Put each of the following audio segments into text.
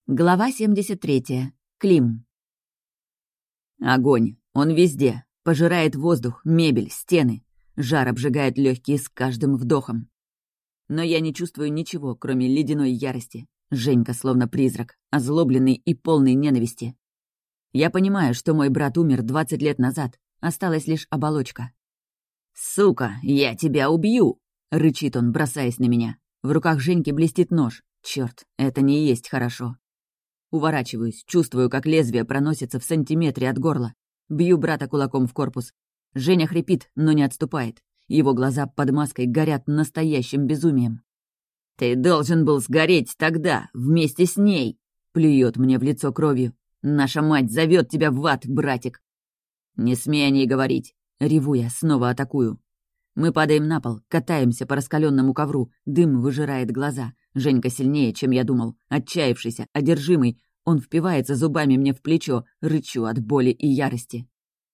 Глава 73. Клим. Огонь. Он везде. Пожирает воздух, мебель, стены. Жар обжигает легкие с каждым вдохом. Но я не чувствую ничего, кроме ледяной ярости. Женька словно призрак, озлобленный и полный ненависти. Я понимаю, что мой брат умер 20 лет назад. Осталась лишь оболочка. «Сука, я тебя убью!» — рычит он, бросаясь на меня. В руках Женьки блестит нож. Чёрт, это не есть хорошо. Уворачиваюсь, чувствую, как лезвие проносится в сантиметре от горла. Бью брата кулаком в корпус. Женя хрипит, но не отступает. Его глаза под маской горят настоящим безумием. «Ты должен был сгореть тогда, вместе с ней!» Плюет мне в лицо кровью. «Наша мать зовет тебя в ад, братик!» «Не смей о ней говорить!» Реву я, снова атакую. Мы падаем на пол, катаемся по раскаленному ковру, дым выжирает глаза. Женька сильнее, чем я думал, отчаявшийся, одержимый. Он впивается зубами мне в плечо, рычу от боли и ярости.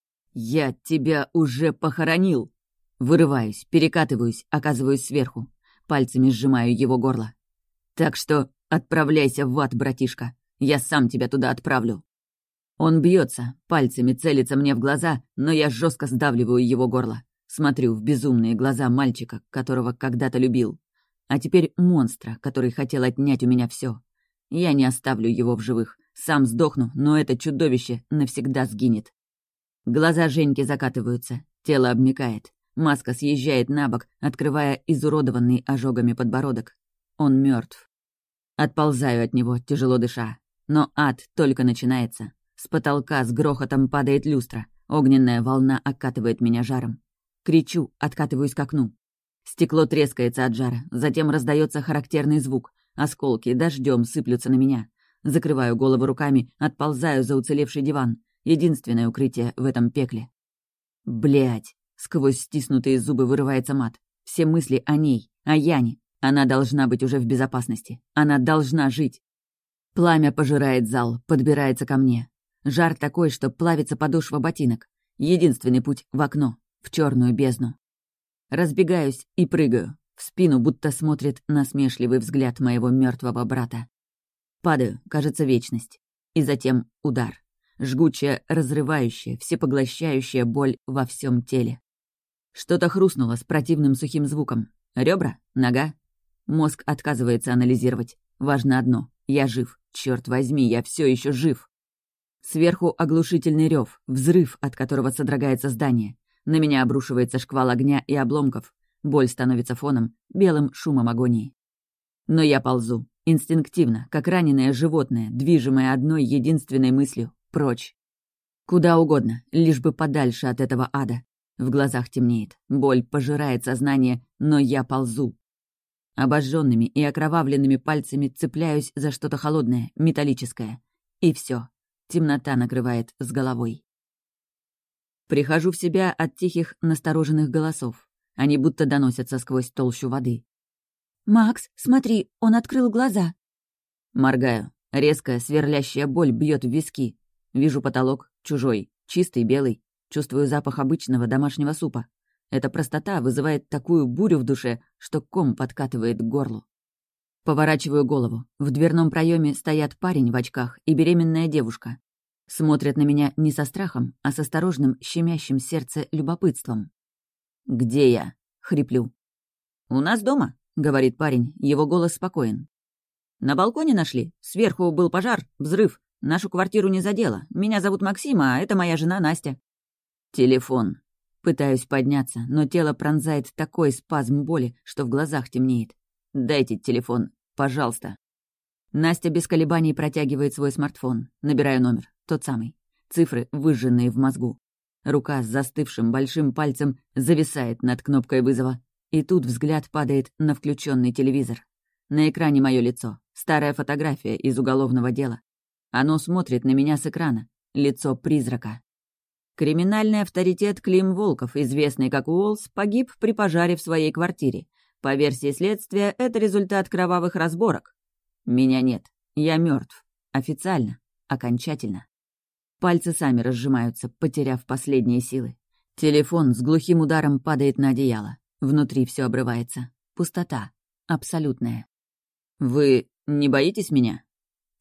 «Я тебя уже похоронил!» Вырываюсь, перекатываюсь, оказываюсь сверху. Пальцами сжимаю его горло. «Так что отправляйся в ад, братишка. Я сам тебя туда отправлю». Он бьется, пальцами целится мне в глаза, но я жестко сдавливаю его горло. Смотрю в безумные глаза мальчика, которого когда-то любил. А теперь монстра, который хотел отнять у меня все. Я не оставлю его в живых. Сам сдохну, но это чудовище навсегда сгинет. Глаза Женьки закатываются, тело обмякает. Маска съезжает на бок, открывая изуродованный ожогами подбородок. Он мертв. Отползаю от него, тяжело дыша. Но ад только начинается. С потолка с грохотом падает люстра. Огненная волна окатывает меня жаром. Кричу, откатываюсь к окну. Стекло трескается от жара, затем раздается характерный звук. Осколки дождем сыплются на меня. Закрываю голову руками, отползаю за уцелевший диван. Единственное укрытие в этом пекле. Блядь! Сквозь стиснутые зубы вырывается мат. Все мысли о ней, о Яне. Она должна быть уже в безопасности. Она должна жить. Пламя пожирает зал, подбирается ко мне. Жар такой, что плавится подошва ботинок. Единственный путь в окно, в черную бездну. Разбегаюсь и прыгаю. В спину будто смотрит насмешливый взгляд моего мертвого брата. Падаю, кажется, вечность. И затем удар. Жгучая, разрывающая, всепоглощающая боль во всем теле. Что-то хрустнуло с противным сухим звуком. Ребра? Нога? Мозг отказывается анализировать. Важно одно. Я жив. Черт возьми, я все еще жив. Сверху оглушительный рев, взрыв, от которого содрогается здание. На меня обрушивается шквал огня и обломков. Боль становится фоном, белым шумом агонии. Но я ползу. Инстинктивно, как раненое животное, движимое одной единственной мыслью — прочь. Куда угодно, лишь бы подальше от этого ада. В глазах темнеет, боль пожирает сознание, но я ползу. Обожженными и окровавленными пальцами цепляюсь за что-то холодное, металлическое. И все. Темнота накрывает с головой. Прихожу в себя от тихих, настороженных голосов. Они будто доносятся сквозь толщу воды. «Макс, смотри, он открыл глаза!» Моргаю. Резкая, сверлящая боль бьет в виски. Вижу потолок, чужой, чистый, белый. Чувствую запах обычного домашнего супа. Эта простота вызывает такую бурю в душе, что ком подкатывает к горлу. Поворачиваю голову. В дверном проеме стоят парень в очках и беременная девушка. Смотрят на меня не со страхом, а с осторожным, щемящим сердце любопытством. «Где я?» — хриплю. «У нас дома», — говорит парень, его голос спокоен. «На балконе нашли. Сверху был пожар, взрыв. Нашу квартиру не задело. Меня зовут Максим, а это моя жена Настя». «Телефон». Пытаюсь подняться, но тело пронзает такой спазм боли, что в глазах темнеет. «Дайте телефон, пожалуйста». Настя без колебаний протягивает свой смартфон. Набираю номер, тот самый. Цифры, выжженные в мозгу. Рука с застывшим большим пальцем зависает над кнопкой вызова. И тут взгляд падает на включенный телевизор. На экране мое лицо. Старая фотография из уголовного дела. Оно смотрит на меня с экрана. Лицо призрака. Криминальный авторитет Клим Волков, известный как Уолс, погиб при пожаре в своей квартире. По версии следствия, это результат кровавых разборок. Меня нет. Я мертв. Официально. Окончательно. Пальцы сами разжимаются, потеряв последние силы. Телефон с глухим ударом падает на одеяло. Внутри все обрывается. Пустота. Абсолютная. «Вы не боитесь меня?»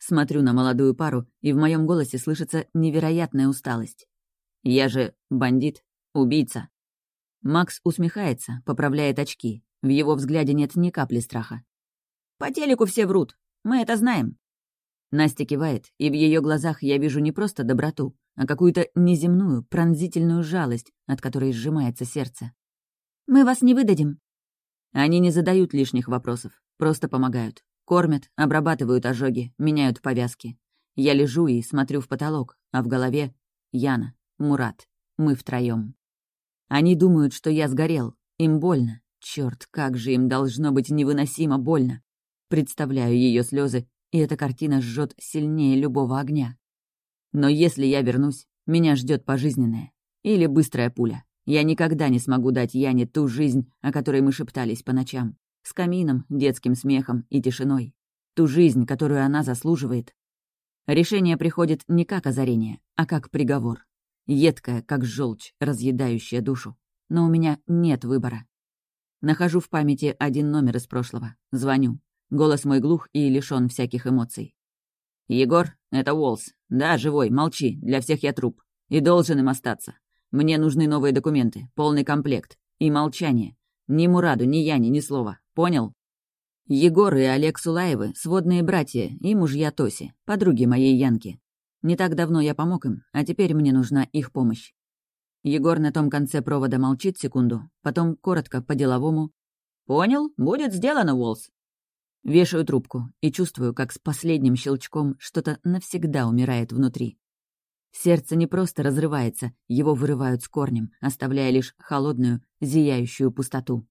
Смотрю на молодую пару, и в моем голосе слышится невероятная усталость. «Я же бандит, убийца». Макс усмехается, поправляет очки. В его взгляде нет ни капли страха. «По телеку все врут. Мы это знаем». Настя кивает, и в ее глазах я вижу не просто доброту, а какую-то неземную, пронзительную жалость, от которой сжимается сердце. «Мы вас не выдадим». Они не задают лишних вопросов, просто помогают. Кормят, обрабатывают ожоги, меняют повязки. Я лежу и смотрю в потолок, а в голове — Яна, Мурат, мы втроём. Они думают, что я сгорел. Им больно. Чёрт, как же им должно быть невыносимо больно. Представляю ее слезы, и эта картина жжет сильнее любого огня. Но если я вернусь, меня ждет пожизненное. Или быстрая пуля. Я никогда не смогу дать Яне ту жизнь, о которой мы шептались по ночам. С камином, детским смехом и тишиной. Ту жизнь, которую она заслуживает. Решение приходит не как озарение, а как приговор. Едкая, как желчь, разъедающая душу. Но у меня нет выбора. Нахожу в памяти один номер из прошлого. Звоню. Голос мой глух и лишён всяких эмоций. «Егор, это Уолс. Да, живой, молчи, для всех я труп. И должен им остаться. Мне нужны новые документы, полный комплект. И молчание. Ни Мураду, ни Яне, ни слова. Понял?» Егор и Олег Сулаевы — сводные братья и мужья Тоси, подруги моей Янки. Не так давно я помог им, а теперь мне нужна их помощь. Егор на том конце провода молчит секунду, потом коротко, по-деловому. «Понял, будет сделано, Уолс». Вешаю трубку и чувствую, как с последним щелчком что-то навсегда умирает внутри. Сердце не просто разрывается, его вырывают с корнем, оставляя лишь холодную, зияющую пустоту.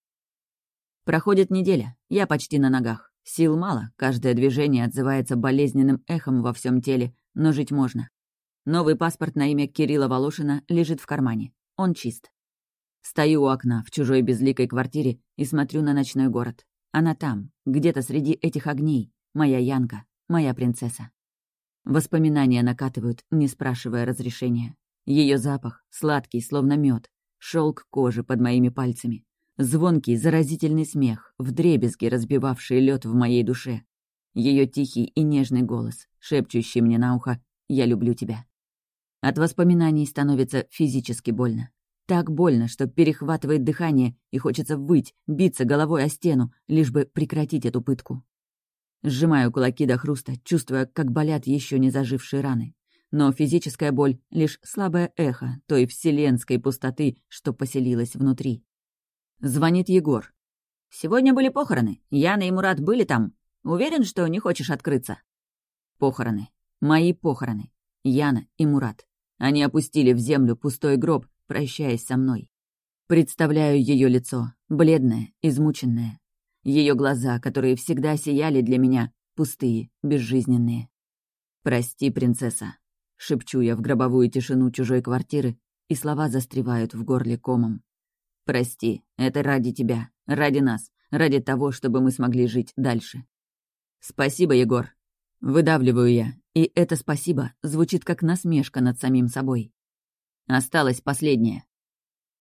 Проходит неделя, я почти на ногах. Сил мало, каждое движение отзывается болезненным эхом во всем теле, но жить можно. Новый паспорт на имя Кирилла Волошина лежит в кармане. Он чист. Стою у окна в чужой безликой квартире и смотрю на ночной город. Она там, где-то среди этих огней. Моя Янка, моя принцесса. Воспоминания накатывают, не спрашивая разрешения. Ее запах, сладкий, словно мед, шелк кожи под моими пальцами. Звонкий, заразительный смех, вдребезги разбивавший лед в моей душе. Ее тихий и нежный голос, шепчущий мне на ухо «Я люблю тебя». От воспоминаний становится физически больно. Так больно, что перехватывает дыхание и хочется выть, биться головой о стену, лишь бы прекратить эту пытку. Сжимаю кулаки до хруста, чувствуя, как болят еще не зажившие раны. Но физическая боль — лишь слабое эхо той вселенской пустоты, что поселилась внутри. Звонит Егор. «Сегодня были похороны. Яна и Мурат были там. Уверен, что не хочешь открыться?» Похороны. Мои похороны. Яна и Мурат. Они опустили в землю пустой гроб, прощаясь со мной. Представляю ее лицо, бледное, измученное. Ее глаза, которые всегда сияли для меня, пустые, безжизненные. «Прости, принцесса», — шепчу я в гробовую тишину чужой квартиры, и слова застревают в горле комом. «Прости, это ради тебя, ради нас, ради того, чтобы мы смогли жить дальше». «Спасибо, Егор». Выдавливаю я, и это «спасибо» звучит как насмешка над самим собой. Осталось последнее.